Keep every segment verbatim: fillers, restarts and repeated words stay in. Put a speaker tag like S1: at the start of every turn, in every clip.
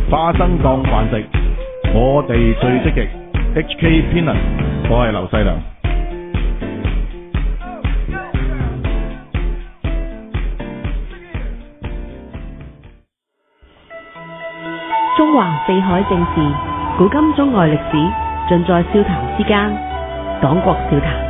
S1: 花生當飯食，我哋最積極。H K Pinner， 我係劉細良。
S2: 中華四海正事，古今中外歷史，盡在笑談之間。黨國笑談。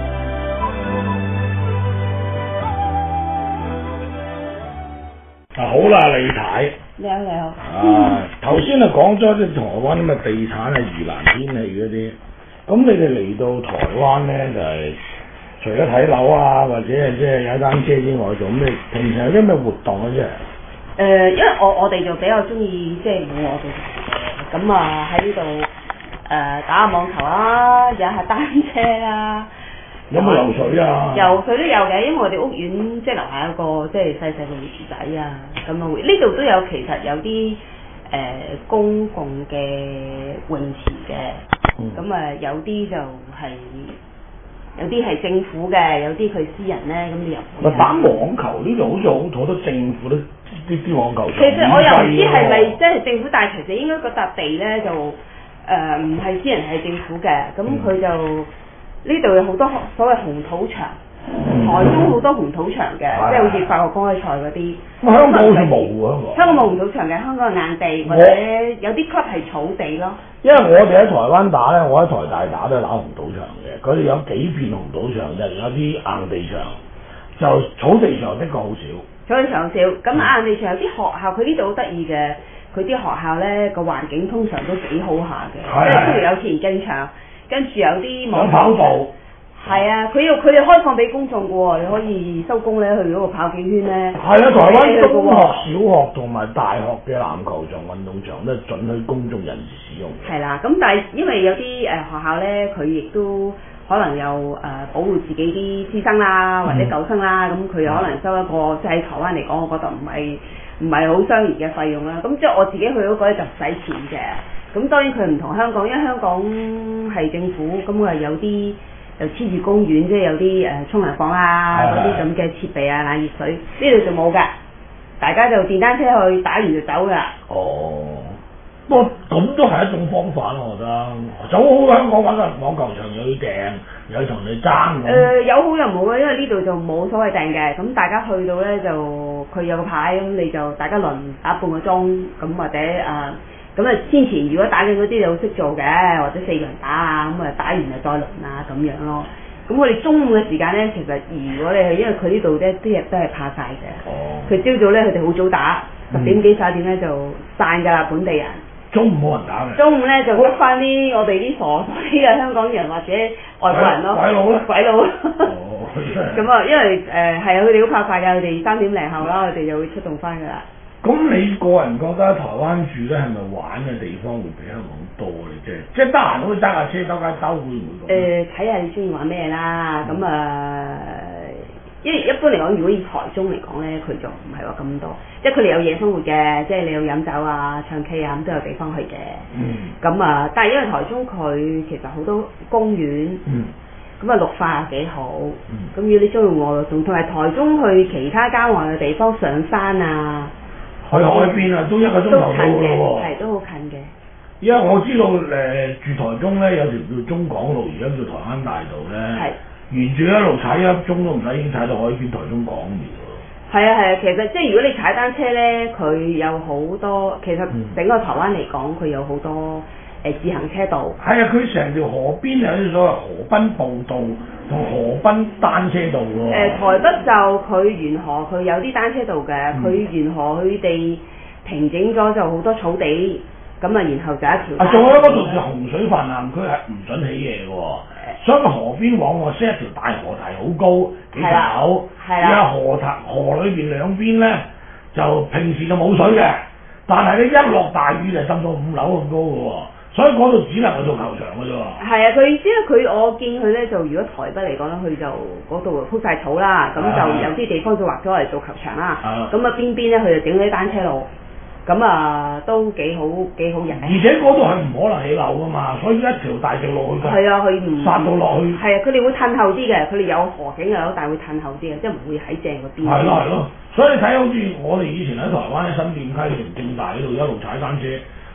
S3: 啊好啦，李太。
S4: 你好，你好。
S3: 啊，頭先啊講咗啲台灣咁嘅地產啊、宜蘭天氣嗰啲，咁你哋嚟到台灣咧就係、是、除咗睇樓啊，或者係即係踩單車之外，做咩？平常有啲咩活動啊？即係？
S4: 誒，因為我我哋就比較中意即係戶外嘅，咁啊喺呢度誒打下網球啦，踩下單車啦。
S3: 有冇游水啊？
S4: 游水都有嘅，因為我哋屋苑即係樓下有個即係細細個池仔啊，咁啊會呢度都有，其實有啲誒、呃、公共嘅泳池嘅，咁啊、嗯、有啲就係、是、有啲係政府嘅，有啲佢私人咧，咁你入去。
S3: 打網球呢度好似好好多政府都啲啲網球場。
S4: 其實我又唔知係咪即係政府，但係其實應該嗰笪地咧就誒唔係私人係政府嘅，咁佢就。嗯呢度有好多所謂紅土場，台中好多紅土場嘅，嗯、即係好似法國公開賽嗰啲。
S3: 香港好似冇啊，
S4: 香港冇紅土場嘅，香港係硬地或者有啲 club 係草地咯。
S3: 因為我哋喺台灣打咧，我喺台大打都係打紅土場嘅，佢哋有幾片紅土場嘅，有啲硬地場，就草地場的確好少。
S4: 草地場好少，咁硬地場有啲學校，佢呢度好得意嘅，佢啲學校咧個環境通常都幾好下嘅，即係譬如有田徑場。跟住有啲網
S3: 跑步，
S4: 係啊，佢要佢哋開放俾公眾嘅喎，你可以收工咧去嗰度跑幾圈咧。
S3: 係啊，台灣中學、小學同埋大學嘅籃球場、運動場都準許公眾人士使用。
S4: 係啦，咁但係因為有啲誒學校咧，佢亦都可能有誒、呃、保護自己啲師生啦，或者舊生啦，咁佢、嗯、有可能收一個即係喺台灣嚟講，我覺得唔係唔係好相宜嘅費用啦。咁即係我自己去嗰個咧就唔使錢嘅。咁當然佢唔同香港，因為香港係政府，咁啊有啲又黐住公園，即係有啲誒沖涼房啊，嗰啲咁嘅設備啊，冷熱水，呢度就冇㗎，大家就電單車去打完就走㗎。
S3: 哦，不過咁都係一種方法咯，我覺得。就好香港揾個網球場又要訂，又要同你爭。誒、
S4: 呃、有好有冇嘅，因為呢度就冇所謂訂嘅，咁大家去到咧就佢有個牌，咁你就大家輪打半個鐘，咁或者啊。呃咁啊，先前如果打緊嗰啲你好識做嘅，或者四個人打啊，咁啊打完就再輪啊咁樣咯。咁我哋中午嘅時間咧，其實如果你係因為佢呢度咧啲日都係怕曬嘅。哦。佢朝早咧，佢哋好早打，十點幾十一點咧就散㗎啦，本地人。
S3: 中午冇人打嘅。
S4: 中午咧就得翻啲我哋啲傻啲嘅香港人或者外國人咯。鬼佬咧？鬼佬。哦。咁啊，因為誒係啊，佢哋好怕曬㗎，佢哋三點零後啦，佢哋就會出動翻㗎啦。
S3: 咁你個人覺得台灣住咧係咪玩嘅地方會比香港多咧？即係即係得閒可以揸架車兜街兜，會唔會？誒，睇下你中意玩咩啦。咁啊、嗯，因為一般嚟講，如果以台中嚟講咧，佢就唔係話咁多，即係佢哋有夜生活嘅，即係你要飲酒啊、唱 K 啊，咁都有地方去嘅。嗯。咁啊，但係因為台中佢其實好多公園。嗯。咁啊，綠化幾好。嗯。咁如果你中意外同同埋台中去其他郊外嘅地方上山啊。去海邊啊，都一個鐘頭到嘅喎，係都好近嘅。因為我知道誒、呃、住台中咧有條叫中港路，而家叫台灣大道咧，係沿住一路踩一粒鐘都唔使，已經踩到海邊台中港面喎。係啊係啊，其實即係如果你踩單車咧，佢有好多，其實整個台灣嚟講，佢有好多。誒自行車道，係啊！佢成條河邊有啲所謂河濱步道同河濱單車道喎。誒、呃、台北就佢沿河佢有啲單車道嘅，佢、嗯、沿河佢哋平整咗就好多草地，咁啊然後就一條。啊，仲有嗰度叫洪水泛濫區係唔準起嘢嘅喎，呃、所以個河邊往往 set 一條大河堤好高幾層樓，係啦，河堤河裏邊兩邊咧就平時就冇水嘅，但係咧一落大雨就浸到五樓咁高嘅喎。所以嗰度只能夠做球場嘅啫喎。係啊，佢意思咧，佢我見佢咧就如果台北嚟講咧，佢就嗰度鋪晒草啦，咁就有啲地方就劃咗嚟做球場啦。咁啊邊邊咧佢就整咗啲單車路，咁啊都幾好幾好人。而且嗰度係唔可能起樓噶嘛，所以一條大直路去。係啊，佢唔殺到落去。係啊，佢哋會褪後啲嘅，佢哋有河景嘅樓，但係會褪後啲嘅，即係唔會喺正嗰邊。係咯係咯，所以你睇好似我哋以前喺台灣喺新店溪同正大嗰度一路踩單車。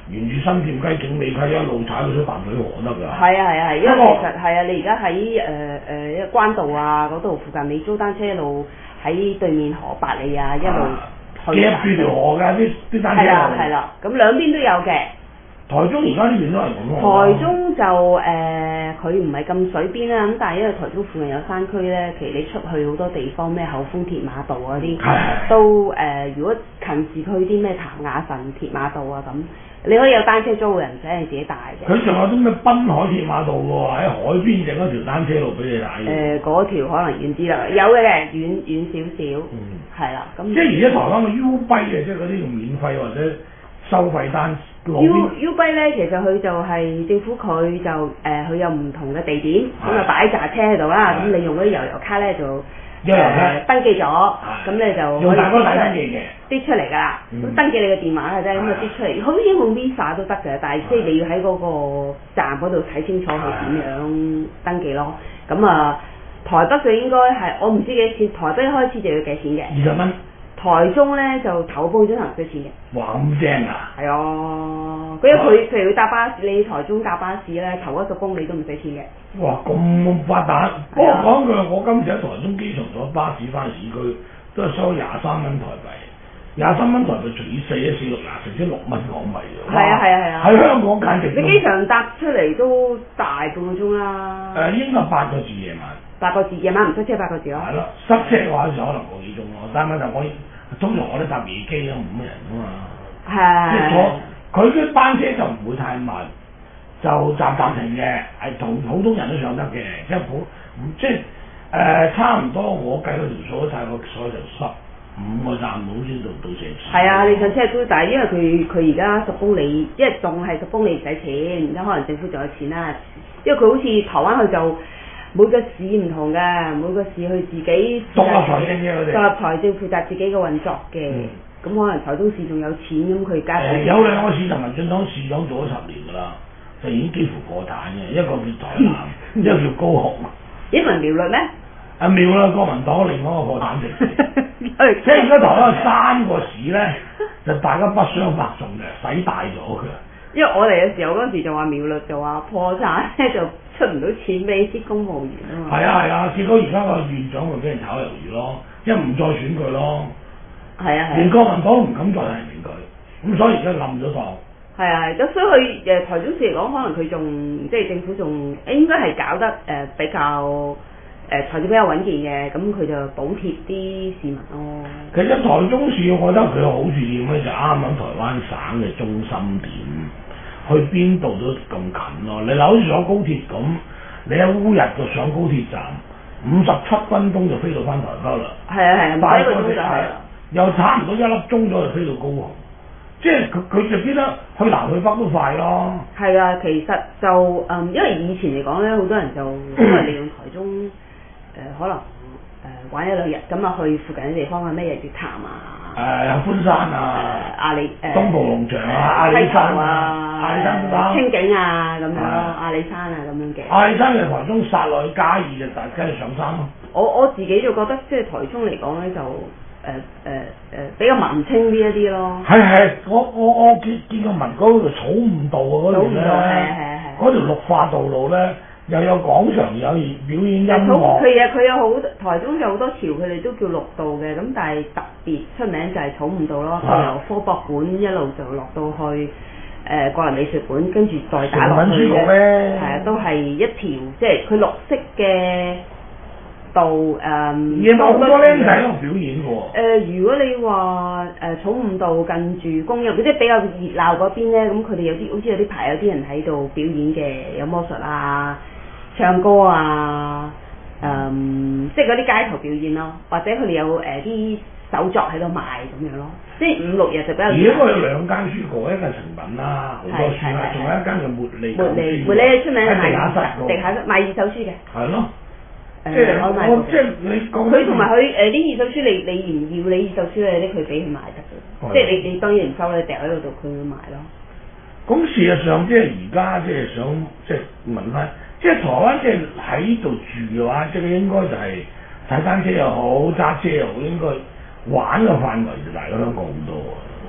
S3: 沿住新店雞景美溪一路踩到出淡水河得㗎。
S4: 係啊係啊係，因為其實係啊，你而家喺誒誒一關道啊嗰度附近，你租單車一路喺對面河百里啊一路去。
S3: 夾住條河㗎啲啲單車路。係
S4: 啦係啦，咁兩邊都有嘅。
S3: 台中而家呢邊都係咁
S4: 咯。台中就誒，佢唔係咁水邊啦，咁但係因為台中附近有山區咧，其實你出去好多地方咩後豐鐵馬道嗰啲，都誒、呃，如果近市區啲咩潭雅神鐵馬道啊咁，你可以有單車租嘅，唔使你自己帶嘅。
S3: 佢仲有啲咩濱海鐵馬道喎，喺海邊整一條單車路俾你踩。誒、
S4: 呃，嗰條可能遠啲啦，有嘅，遠遠少少。嗯。係啦，咁。即
S3: 係而家台灣嘅 U 幣嘅，即係嗰啲用免費或者收費單。
S4: U U 幣咧，其實佢就係政府佢就誒，佢、呃、有唔同嘅地點，咁就擺紮車喺度啦。咁你用嗰啲悠遊卡咧就誒、呃、登記咗，咁你就
S3: 用大哥大登記嘅，
S4: 啲出嚟㗎啦。咁、嗯、登記你嘅電話嘅啫，咁啊啲出嚟，好似用 Visa 都得嘅，但係即係你要喺嗰個站嗰度睇清楚佢點樣登記咯。咁啊，台北就應該係我唔知幾錢，台北一開始就要幾錢嘅？
S3: 二十蚊。
S4: 台中咧就頭半鐘頭幾錢嘅？
S3: 哇咁正啊！
S4: 係啊，因為佢譬如佢搭巴士，你台中搭巴士咧，頭一十公里都唔使錢嘅。
S3: 哇咁發達！不過講句，我今次喺台中機場坐巴士翻市區，都係收廿三蚊台幣，廿三蚊台幣除以四一四六廿，成先六蚊港幣喎。係啊係啊係啊！喺香港簡直
S4: 你機場搭出嚟都大半個鐘啦。
S3: 誒、呃，應該八個字夜晚。
S4: 八個字夜晚唔塞車八個字咯。
S3: 係咯，塞車嘅話就可能個幾鐘咯，但係問題我。通常我都搭夜機咯，冇乜人啊嘛。係。即係坐佢啲班車就唔會太慢，就站站停嘅，係同普通人都上得嘅，即係普即係誒、呃、差唔多。我計嗰條數晒，我所就十五個站好先到到社區。係
S4: 啊，你上車都，但係因為佢佢而家十公里，因為仲係十公里唔使錢，而家可能政府仲有錢啦。因為佢好似台灣佢就。每個市唔同嘅，每個市佢自己
S3: 獨立財政嘅佢哋，
S4: 獨立財政負責自己嘅運作嘅，咁、嗯、可能台中市仲有錢，咁佢加。誒
S3: 有兩個市同民進黨市長做咗十年㗎啦，就已經幾乎破產嘅，一個叫台南，一個叫高雄。
S4: 英文苗栗咩？
S3: 啊苗啦，國民黨另外一個破產城市，即係而家台灣有三個市咧，就大家不相伯仲嘅，使大咗嘅。
S4: 因為我嚟嘅時候嗰陣時就話苗栗就話破產咧，就出唔到錢俾啲公務員啊嘛。
S3: 係啊係啊，結果而家個縣長咪俾人炒魷魚咯，因為唔再選佢咯。係啊係。連國民黨都唔敢再提名佢，咁所以而家冧咗檔。係
S4: 啊，咁所以佢誒台中市嚟講，可能佢仲即係政府仲應該係搞得誒、呃、比較。誒財政比較穩健嘅，咁佢就補貼啲市民咯。
S3: 其實台中市，我覺得佢好處點咧，就啱啱台灣省嘅中心點，去邊度都咁近咯。你嗱好似上高鐵咁，你喺烏日就上高鐵站，五十七分鐘就飛到翻台北啦。係啊係啊，快個鐘就係啦。又差唔多一粒鐘咗就飛到高雄，即係佢佢就變得去南去北都快咯。係啊，其實就誒、嗯，因為以前嚟講咧，好多人就都係利用台中。誒、呃、可能誒、呃、玩一兩日，咁啊去附近嘅地方啊，咩日月潭啊，誒歡山啊，誒阿里誒東部農場啊，阿里山啊，阿里山清境啊咁樣咯，阿里山啊咁樣嘅。阿里山嘅台中殺落去嘉義就大家去上山咯。我我自己就覺得即係台中嚟講咧就誒誒誒誒比較文青啲一啲咯。係係，我我我見見過文嗰條草悟道啊嗰條咧，嗰條綠化道路咧。又有廣場，有表演音樂。佢啊，佢有好台中有好多條，佢哋都叫綠道嘅。咁但係特別出名就係草悟道咯。佢由科博館一路就落到去誒國立美術館，跟住再打落去嘅。係啊，都係一條即係佢綠色嘅道誒。夜晚好多僆仔喺度表演嘅喎。誒、呃，如果你話誒、呃、草悟道近住公園，即係比較熱鬧嗰邊咧，咁佢哋有啲好似有啲排有啲人喺度表演嘅，有魔術啊。唱歌啊，誒、嗯，即係嗰啲街頭表演咯，或者佢哋有誒啲、呃、手作喺度賣咁樣咯，即係五六日就比較。而家我有兩間書局，一間誠品啦，好多書啦，仲有一間叫茉莉。茉莉，茉莉出名係地下室，地下室賣二手書嘅。係咯。誒、呃，即係我即係你講。佢同埋佢誒啲二手書，你你唔要你二手書咧，拎佢俾佢賣得嘅，即係你你當然唔收你掉喺度，佢會賣咯。咁事實上，即係而家即係想即係問翻。即係台灣，即係喺度住嘅話，即係應該就係踩單車又好，揸車又好，應該玩嘅範圍就大過香港好多。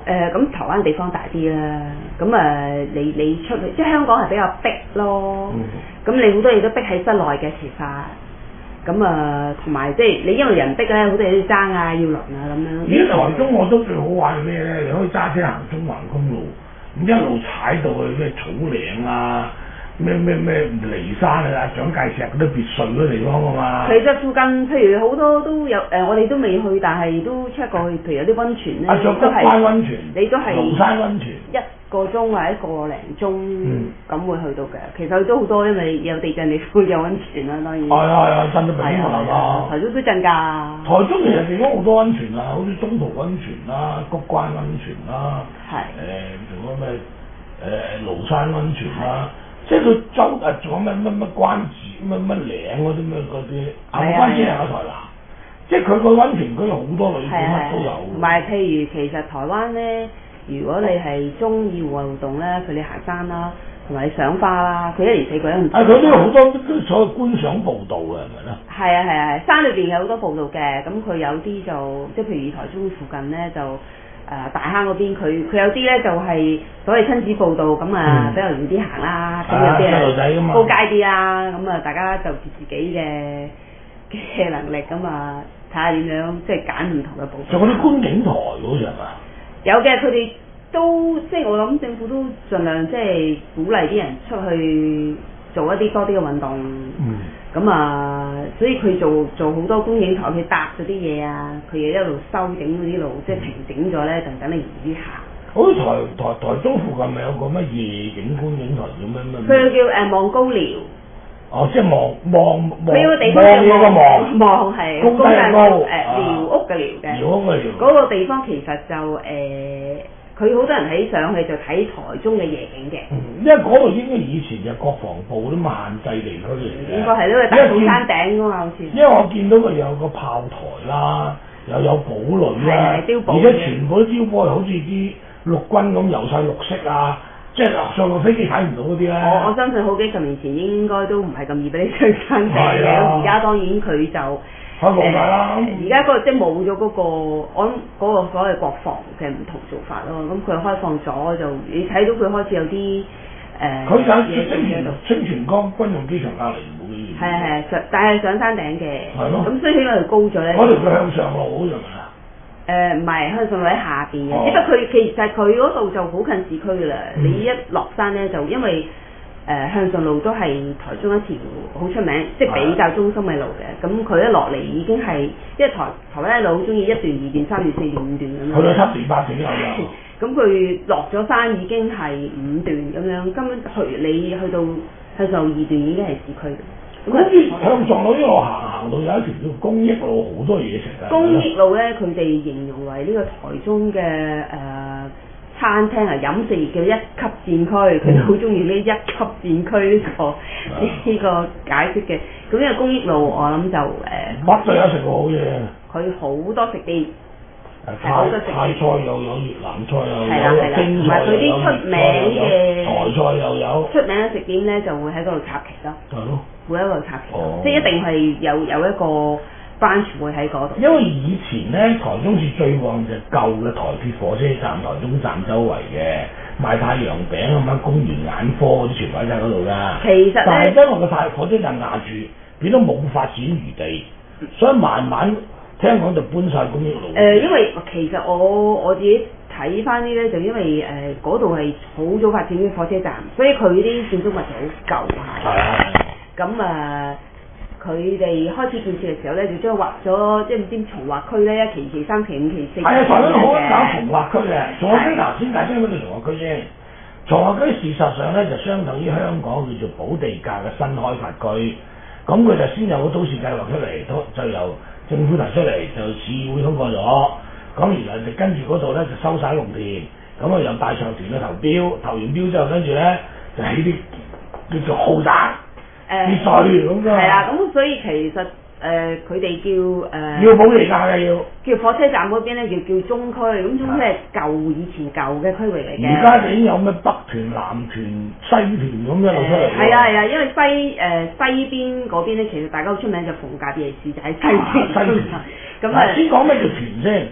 S4: 誒咁、呃、台灣地方大啲啦，咁誒、呃、你你出去，即係香港係比較逼咯，咁、嗯、你好多嘢都逼喺室內嘅其實，咁啊同埋即係你因為人逼咧，好多嘢都要爭啊，要輪啊咁樣。
S3: 咦？台中我都最好玩係咩咧？你可以揸車行中環公路，咁一路踩到去咩草嶺啊！咩咩咩離山啊、蔣介石嗰啲別墅嗰啲地方㗎嘛。其實附近譬如好多都有誒、呃，我哋都未去，但係都 check 過去，譬如有啲溫泉咧， 啊，竹灣溫泉，
S4: 你都係
S3: 廬山溫泉，
S4: 一個鐘或者一個零鐘咁、嗯、會去到嘅。其實都好多，因為有地震，你會有溫泉啦，當然。係啊係啊，震到鼻都麻啊！台中都震㗎。台中其實地方好多溫泉啊，好似中途溫泉啦、谷關溫泉啦，係誒仲有咩誒廬山溫泉啦。即係佢周誒仲有咩乜乜關子乜乜嶺嗰啲咩嗰啲，啊關子係喺台南，即係佢個溫泉區有好多旅館乜都有。同埋譬如其實台灣咧，如果你係中意戶外活動咧，佢哋行山啦，同埋你賞花啦，佢一年四季都唔。啊！佢都有好多所謂觀賞步道嘅係咪咧？係啊係啊係，山裏邊有好多步道嘅，咁佢有啲就即係譬如台中附近咧就。誒、呃、大坑嗰邊佢佢有啲咧就係、是、所謂親子步道咁啊，嗯、比較容易啲行啦。咁、啊、有啲係高階啲啦，咁啊大家就住自己嘅嘅能力咁啊，睇下點樣即係揀唔同嘅步道。仲有啲觀景台好似係嘛？有嘅，佢哋都即係我諗政府都盡量即係鼓勵啲人出去做一啲多啲嘅運動。嗯。咁啊，所以佢做做好多觀景台，佢搭嗰啲嘢啊，佢又一路修整嗰啲路，即係平整咗咧，就等你易啲行。好似台台台中附近咪有個乜夜景觀景台叫咩咩？佢叫誒望高寮。哦，即係望望望。佢有個地方叫望望係高低高誒寮屋嘅寮嘅。寮屋嘅寮。嗰個地方其實就誒。呃佢好多人喺上去就睇台中嘅夜景嘅、嗯，因為嗰度應該以前就國防部都限制地區嚟嘅，應該係因為大帽山頂㗎嘛，好似。因為我見到佢有個炮台啦，又有堡壘啦，而且全部都碉堡係好似啲陸軍咁油晒綠色啊，即係上個飛機睇唔到嗰啲咧。我我相信好幾十年前應該都唔係咁易俾你上山頂嘅，而家、啊、當然佢就。開放曬啦！而家嗰個即係冇咗嗰個，我諗嗰個所謂國防嘅唔同做法咯。咁佢開放咗就，你睇到佢開始有啲誒。佢有清泉清泉崗軍用機場隔離冇嘅。係啊係啊，上但係上山頂嘅。係咯。咁所以起碼佢高咗咧。嗰條佢向上路好似係咪啊？誒唔係向上路喺下邊嘅，哦、只不過佢其實佢嗰度就好近市區㗎啦。嗯、你一落山咧，就因為。誒、呃、向上路都係台中一條好出名，即係比較中心嘅路嘅。咁佢一落嚟已經係，因為台台灣一路好中意一段、二段、三段、四段、五段咁樣。去到七段、八段都有。咁佢落咗山已經係五段咁樣，根本去你去到向上路二段已經係市區。咁跟住向上路一路行行到有一條叫公益路，好多嘢食㗎。公益路咧，佢哋形容為呢個台中嘅誒。呃餐廳啊，飲食業叫一級戰區，佢哋好中意呢一級戰區呢、這個呢、嗯、個解釋嘅。咁呢個公益路我諗就誒，乜都有食過好嘢。佢好多食店，係好多食店。泰菜又有，越南菜又有，京菜又有，同埋佢啲出名嘅台菜又有。出名嘅食店咧就會喺嗰度插旗咯。係咯，會喺嗰度插旗，哦、即係一定係有有一個。班全會喺嗰度，因為以前咧台中市最旺就舊嘅台鐵火車站、台中站周圍嘅賣太陽餅咁樣，公園眼科嗰啲全部喺晒嗰度㗎。其實咧，但係因為個太火車站壓住，變咗冇發展餘地，所以慢慢聽講就搬晒公益路。誒、呃，因為其實我我自己睇翻啲咧，就因為誒嗰度係好早發展嘅火車站，所以佢啲建築物就好舊下。係啊。咁啊。呃佢哋開始建設嘅時候咧，就將劃咗即係唔知重劃區咧，一期、期三期、五期、四期。係啊，台灣好搞重劃區嘅，重劃區頭先解釋乜叫重劃區先。重劃區事實上咧就相等於香港叫做補地價嘅新開發區，咁佢就先有個都市計劃出嚟，就由政府提出嚟，就市議會通過咗，咁然後就跟住嗰度咧就收晒農田，咁啊由大長田去投標，投完標之後跟住咧就起啲叫做豪宅。誒，係啊，咁所以其實誒佢哋叫誒、呃、要補地價嘅要，叫火車站嗰邊咧叫叫中區，咁中區係舊以前舊嘅區域嚟嘅。而家已經有咩北屯、南屯、西屯咁一路出嚟。係啊係啊，因為西誒、呃、西邊嗰邊咧，其實大家好出名就逢甲夜市就喺西邊。西屯。咁啊，先講咩叫屯先？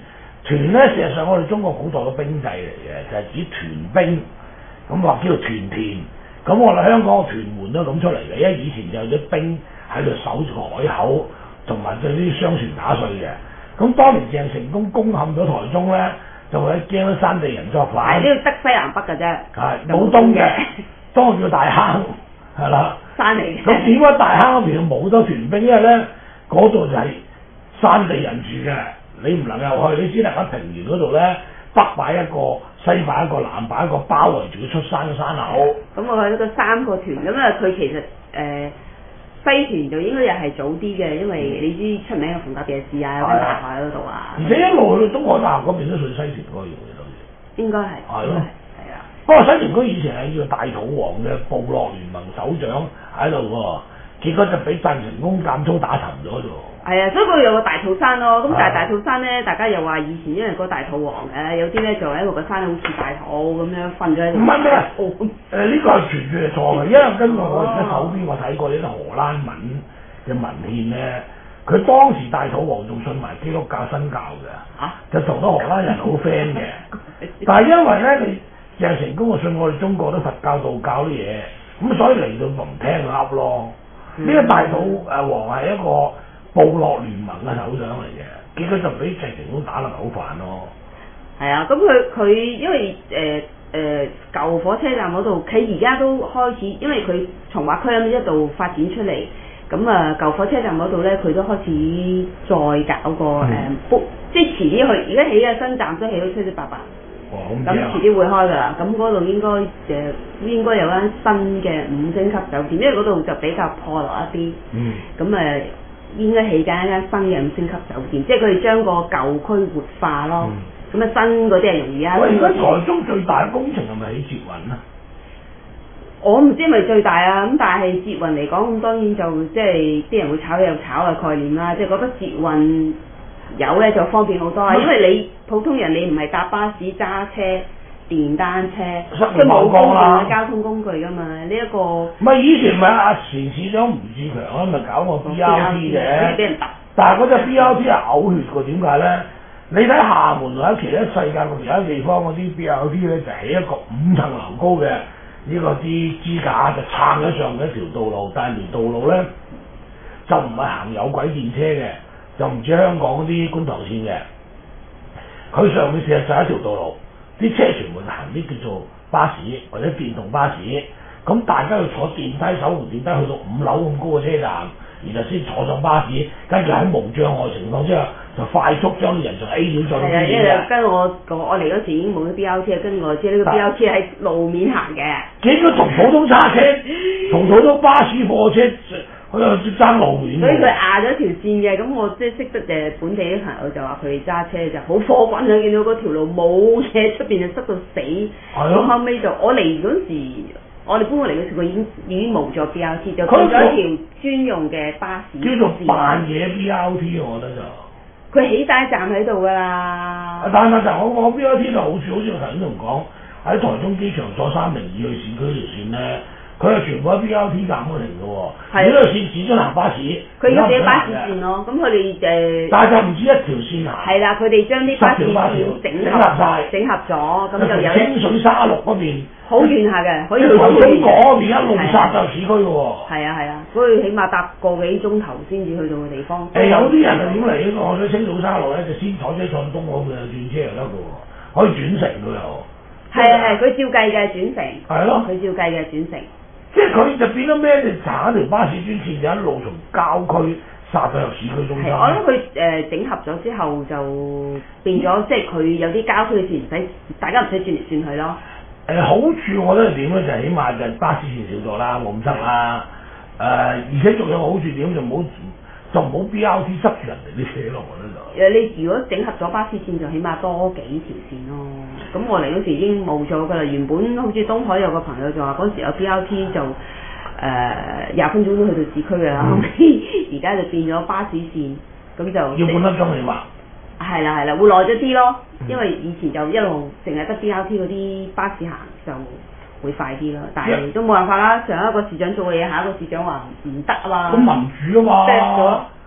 S3: 團咧事實上我哋中國古代嘅兵制嚟嘅，就係、是、指團兵，咁或叫做團田。咁我哋香港嘅屯門都咁出嚟嘅，因為以前就有啲兵喺度守住個海口，同埋對啲商船打碎嘅。咁當年鄭成功攻陷咗台中咧，就為咗驚啲山地人作反。
S4: 呢度得西南北嘅啫，
S3: 係冇東嘅，當叫大坑，係啦。
S4: 山嚟嘅。
S3: 咁點解大坑嗰邊冇咗團兵？因為咧嗰度就係山地人住嘅，你唔能夠去，你只能喺平原嗰度咧。北擺一個，西擺一個，南擺一個，包圍住佢出山嘅山口。
S4: 咁我去咗個三個團，咁啊佢其實誒、呃、西團就應該又係早啲嘅，因為你知出名嘅逢甲夜市啊，有間大學喺嗰度啊。
S3: 而且一路去到東海大學嗰邊都屬於西團嗰個用嘅，當然。應
S4: 該係。係咯。係啊。
S3: 不過西團區以前係叫大肚王嘅部落聯盟首長喺度喎，結果就俾鄭成功監粗打沉咗啫。
S4: 係啊，所以佢有個大肚山咯。咁但係大肚山咧，大家又話以前因為個大肚王嘅，有啲咧就喺個山好似大肚咁樣瞓咗喺度。唔係咩？誒呢個係傳説係錯嘅，因為根據我而家手邊我睇過呢啲荷蘭文嘅文獻咧，佢當時大肚王仲信埋基督教新教嘅，啊、就同到荷蘭人好 friend 嘅。但係因為咧，你鄭成功就信我哋中國啲佛教道教啲嘢，咁所以嚟到就唔聽佢噏咯。呢、嗯、個大肚誒王係一個部落聯盟嘅首長嚟嘅，結果就俾鄭成功打得好煩咯。係啊，咁佢佢因為誒誒、呃呃、舊火車站嗰度，佢而家都開始，因為佢從化區咁一度發展出嚟，咁啊舊火車站嗰度咧，佢都開始再搞個誒，嗯、即係遲啲去，而家起嘅新站都起到七七八八。咁遲啲會開㗎啦，咁嗰度應該誒、呃、應該有間新嘅五星級酒店，因為嗰度就比較破落一啲。嗯。咁誒、呃、應該起緊一間新嘅五星級酒店，即係佢哋將個舊區活化咯。咁啊、嗯、新嗰啲係容易啊。喂，而家台中最大嘅工程係咪喺捷運啊？我唔知係咪最大啊，咁但係捷運嚟講，咁當然就即係啲人會炒有炒嘅概念啦，即係覺得捷運有咧就方便好多啊，因為你普通人你唔係搭巴士、揸車、電單車，即係冇公共嘅交通工具㗎嘛。呢、這、一個唔係以前咪阿前市長吳志強啊，咪搞個 B R T 嘅，俾人揼。但係嗰隻 B R T 係嘔血㗎，點解咧？你睇廈門或者其他世界各其他地方嗰啲 B R T 咧，就起一個五層樓高嘅呢個啲支架，就撐咗上嘅一條道路，但係條道路咧就唔係行有軌電車嘅。就唔似香港嗰啲觀塘線嘅，佢上面事實上一條道路，啲車全部行啲叫做巴士或者電動巴士，咁大家要坐電梯手扶電梯去到五樓咁高嘅車站，然後先坐上巴士，跟住喺無障礙情況之下就快速將啲人從 A 點上到 B 點。係啊，因為跟我我嚟嗰時已經冇咗 B R T 啊，跟我知呢個 B R T 喺路面行嘅。幾個同普通揸車，同普通巴士貨車。佢又爭路遠，所以佢壓咗條線嘅，咁我即係識得誒本地啲朋友就話佢哋揸車就好火滾啊！見到嗰條路冇嘢，出邊就塞到死。係咯。咁後尾就我嚟嗰時，我哋搬過嚟嗰時，佢已經已經冇咗 B R T，就變咗一條專用嘅巴士。叫做扮嘢 B R T，我覺得就。佢起晒站喺度㗎啦。但係就我我 B R T 就好處，好似我頭先同講喺台中機場坐三零二去市區條線咧。佢係全部喺 B R T 站嗰度停嘅喎，呢個線只准行巴士，佢要寫巴士線咯。咁佢哋誒，但係就唔止一條線行。係啦，佢哋將啲巴士線整合晒，整合咗，咁就有清水沙鹿嗰邊，好遠下嘅，可以去到台中嗰邊一路殺入市區嘅喎。係啊係啊，所以起碼搭個幾鐘頭先至去到嘅地方。誒有啲人係點嚟呢個？我想清水沙鹿咧，就先坐車上東嗰邊轉車又得嘅喎，可以轉乘嘅又。係啊係，佢照計嘅轉乘。係咯，佢照計嘅轉乘。即係佢就變咗咩？就行一條巴士專線，就一路從郊區殺咗入市區中心。係，我諗佢誒整合咗之後就變咗，嗯、即係佢有啲郊區嘅線唔使，大家唔使轉嚟轉去咯。誒、呃、好處我覺得係點咧？就係起碼就係巴士線少咗啦，冇咁塞啦。誒、呃、而且仲有個好處點就唔好就唔好 B R T 塞住人哋啲車咯，我覺得就。誒你如果整合咗巴士線，就起碼多幾條線咯。咁我嚟嗰時已經冇咗㗎啦。原本好似東海有個朋友就話嗰時有 B R T 就誒廿、呃、分鐘都去到市區㗎啦。後尾而家就變咗巴士線，咁就要半粒鐘起碼。係啦係啦，會耐咗啲咯。嗯、因為以前就一路淨係得 B R T 嗰啲巴士行就會快啲咯。但係都冇辦法啦。上一個市長做嘅嘢，下一個市長話唔得啊嘛。咁民主啊嘛。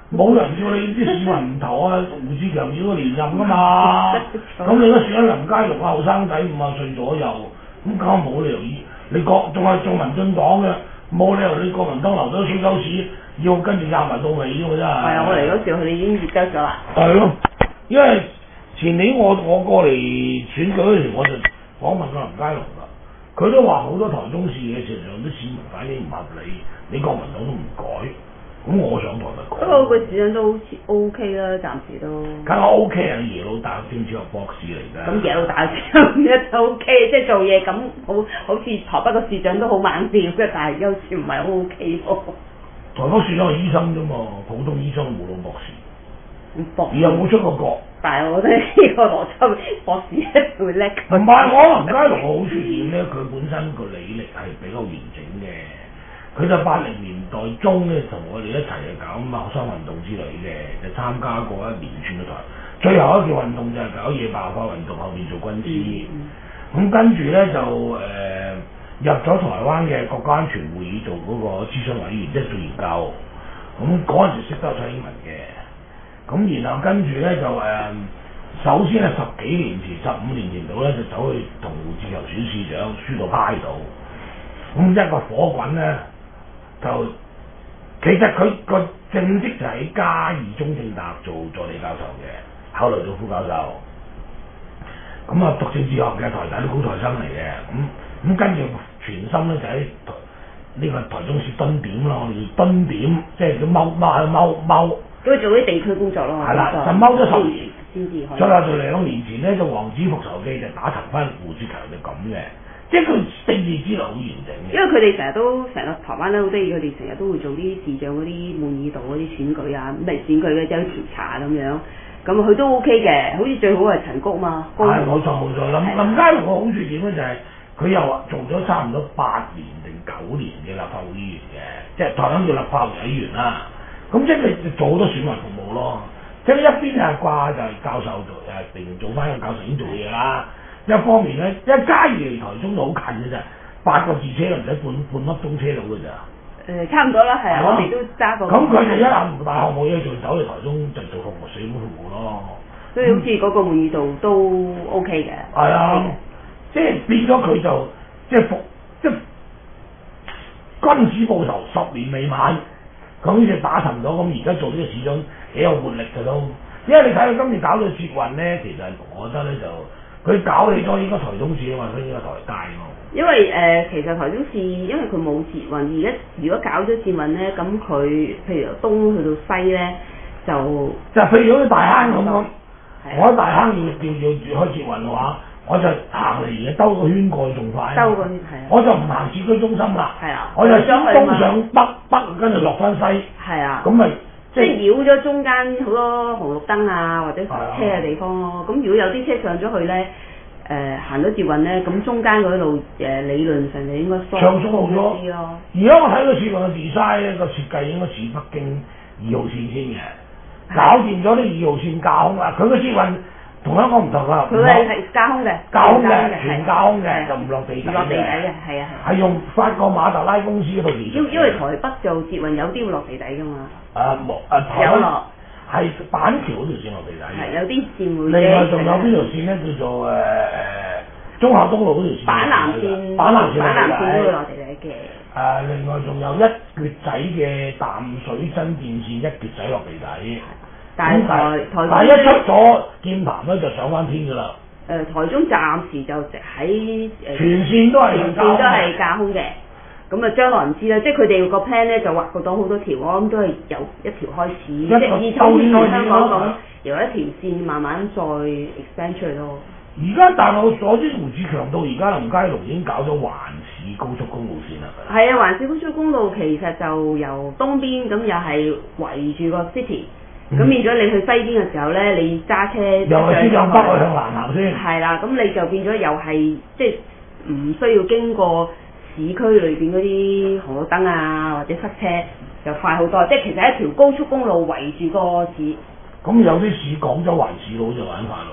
S3: 冇人叫你啲市民唔投啊，胡志強要佢連任㗎嘛。咁你而家選緊林佳龍啊，後生仔五十歲左右，咁梗係冇理由依你國仲係做民進黨嘅，冇理由你國民黨留咗水溝屎，要跟住壓埋到尾㗎嘛真係。
S4: 係啊，我嚟嗰時佢哋已經熱鳩咗啦。
S3: 係咯，因為前年我我過嚟選舉嗰時，我就訪問過林佳龍㗎，佢都話好多台中市嘅事實上啲市民反應唔合理，你國民黨都唔改。咁我上台咪講。不過
S4: 個市長都好似 O K 啦，暫時都。
S3: 梗係 O K 啊！耶魯大學政治學博士嚟㗎。
S4: 咁耶魯大學一就 O K，即係做嘢咁好，好似台北個市長都好猛調嘅，但係好似唔係 O K 喎。
S3: 台北市長係醫生啫嘛，普通醫生冇攞博士。
S4: 博
S3: 士又冇出過國。
S4: 但係我覺得呢個邏輯博士一定會叻。
S3: 唔係我林佳龍嘅好處點咧？佢本身個履歷係比較完整嘅。佢就八零年代中咧，同我哋一齊去搞學生運動之類嘅，就參加過一連串嘅台。最後一次運動就係搞野爆花運動，後面做軍師。咁、嗯嗯、跟住咧就誒、呃、入咗台灣嘅國家安全會議做嗰個諮詢委員，即係做研究。咁嗰陣時識得蔡英文嘅。咁然後跟住咧就誒、呃，首先係十幾年前、十五年前度咧，就走去同胡志強選市長，輸到趴喺度。咁一個火滾咧。就其實佢個正職就喺嘉義中正大學做助理教授嘅，後來做副教授。咁啊讀政治學嘅台大都高材生嚟嘅，咁咁跟住全心咧就喺呢個台中市敦點咯，我哋叫敦點，即係佢踎踎踎踎。咁佢做啲地區工作咯。係啦，就踎咗十年先至可以。再後就兩年前咧，就王子復仇記就打沉翻胡志強就咁嘅。即係佢政治之路好完整嘅，因為佢哋成日都成個台灣咧好得意，佢哋成日都會做啲市長嗰啲滿意度嗰啲選舉啊，唔係選舉嘅有調查咁樣，咁佢都 OK 嘅，好似最好係陳菊嘛。係冇錯冇錯，林林佳龍嘅好處點咧就係佢又話做咗差唔多八年定九年嘅立法會議員嘅，即係台灣叫立法會委員啦。咁即係佢做好多選民服務咯，即係一邊係掛就係教授做誒，定做翻個教授已經做嘢啦。一方面咧，一嘉義離台中就好近嘅咋，八個字車都唔使半半粒鐘車到嘅咋。誒、呃，差唔多啦，係啊，我哋都揸過。咁佢哋一下唔大學冇嘢做，走嚟台中就做服務社會服務咯。所以好似嗰個滿意度都 OK 嘅。係啊，即係變咗佢就即係服即係君子報仇，十年未晚。咁好似打沉咗，咁而家做呢個市長幾有活力嘅都。因為你睇到今次搞到捷運咧，其實我覺得咧就。佢搞起咗應該台中市啊嘛，所以應該台大喎。因為誒、呃，其實台中市因為佢冇捷運，而家如果搞咗捷運咧，咁佢譬如由東去到西咧，就就譬如好似大坑咁樣，我喺大坑要要要要開捷運嘅話，我就行嚟嘅兜個圈過去仲快。兜個圈係啊。我就唔行市區中心啦。係啊。我就想東上北，北跟住落翻西。係啊。咁咪。即係繞咗中間好多紅綠燈啊，或者塞車嘅地方咯。咁、啊、如果有啲車上咗去咧，誒、呃、行咗捷運咧，咁中間嗰度誒理論上就應該暢通好多啲咯。而家我睇到捷運嘅 design 咧，個設計應該似北京二號線先嘅，搞掂咗啲二號線架空啊！佢個捷運同香港唔同啊，佢係係架空嘅，架空嘅，全架空嘅，就唔落地底嘅，落地底嘅，係啊係。係用法國馬特拉公司嗰度嚟。因因為台北做捷運有啲會落地底㗎嘛。啊冇啊有落，係板橋嗰條線落地底嘅。係有啲線會。另外仲有邊條線咧？叫做誒誒忠孝東路嗰條線。板南線。板南線。板南線都會落地底嘅。誒，另外仲有一橛仔嘅淡水新電線，一橛仔落地底。但係台台中一出咗劍潭咧，就上翻天㗎啦。誒、呃，台中暫時就直喺誒。全線都係全線都係架空嘅。咁啊，將來唔知啦，即係佢哋個 plan 咧就畫過到好多條，我諗都係由一條開始，即係以從香港咁由一條線慢慢再 expand 出去咯。而家但係我所知，胡志強到而家林佳龍已經搞咗環市高速公路線啦。係啊，環市高速公路其實就由東邊咁又係圍住個 city。咁、嗯、變咗你去西邊嘅時候咧，你揸車又係先向北去向南行先。係啦，咁你就變咗又係即係唔需要經過市區裏邊嗰啲紅綠燈啊，或者塞車就快好多。即係其實一條高速公路圍住個市。咁有啲市廣州環市路就玩法咯。誒、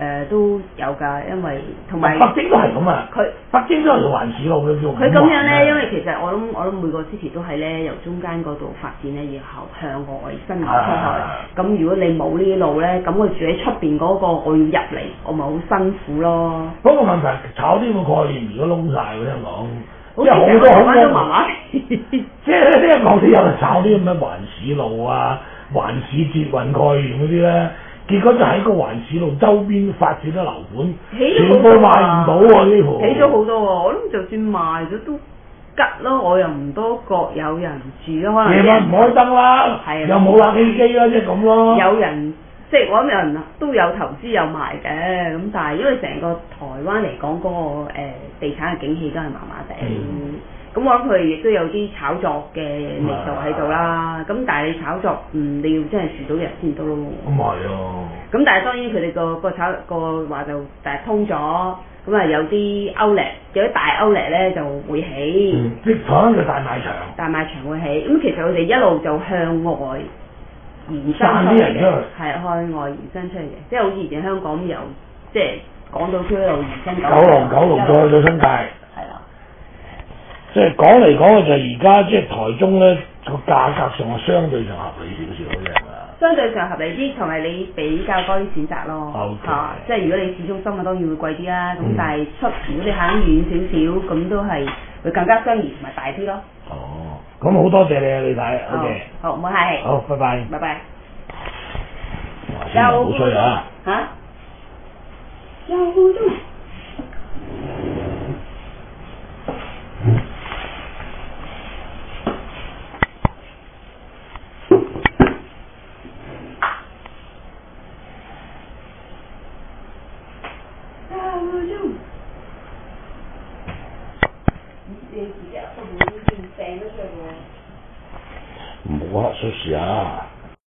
S4: 誒都有㗎，因為同埋
S3: 北京都係咁啊，
S4: 佢
S3: 北京都係環市路嘅叫。
S4: 佢咁樣咧，因為其實我諗我諗每個支持都係咧由中間嗰度發展咧，然後向外伸延出去。咁如果你冇呢啲路咧，咁佢住喺出邊嗰個，我要入嚟，我咪好辛苦咯。
S3: 不過問題炒呢個概念，如果窿晒喎，聽講。
S4: 好似好多好多都麻麻地，
S3: 即係呢個港鐵有人炒啲咁嘅環市路啊、環市捷運概念嗰啲咧，結果就喺個環市路周邊發展咗樓盤，全部賣唔到喎呢鋪。
S4: 起咗好多喎，我諗就算賣咗都吉咯，我又唔多覺有人住咯，可能
S3: 夜晚唔開燈啦，又冇冷氣機啦，即係咁咯。
S4: 有人即係我諗有人都有投資有賣嘅，咁但係因為成個台灣嚟講嗰個、呃、地產嘅景氣都係麻麻地，咁、嗯、我諗佢亦都有啲炒作嘅力度喺度啦。咁、啊、但係你炒作唔你要真係住到人先得咯。
S3: 咁係啊。
S4: 咁但係當然佢哋個個炒個話就但係通咗，咁啊有啲歐力有啲大歐力咧就會起。
S3: 嗯，即係台灣嘅大賣場。
S4: 大賣場會起，咁其實佢哋一路就向外延伸出嚟嘅，係向外延伸出嚟嘅，即係好似以前香港由即係港島區一路延伸九龍，
S3: 九龍再去到新界。
S4: 係啦。
S3: 即係講嚟講去就係而家即係台中咧個價格上係相對上合理少少嘅。
S4: 相對上合理啲，同埋你比較多啲選擇咯。嚇
S3: Okay.、
S4: 啊，即係如果你市中心嘅當然會貴啲啦，咁、嗯、但係出如果你行遠少少，咁都係會更加商業同埋大啲咯。
S3: 哦，咁好多謝你啊，李太。O K。
S4: 好，唔好客氣。
S3: 好，拜拜。
S4: 拜拜。
S3: 又好衰啊！
S4: 嚇？又好衰。
S3: 冇啊，出事啊！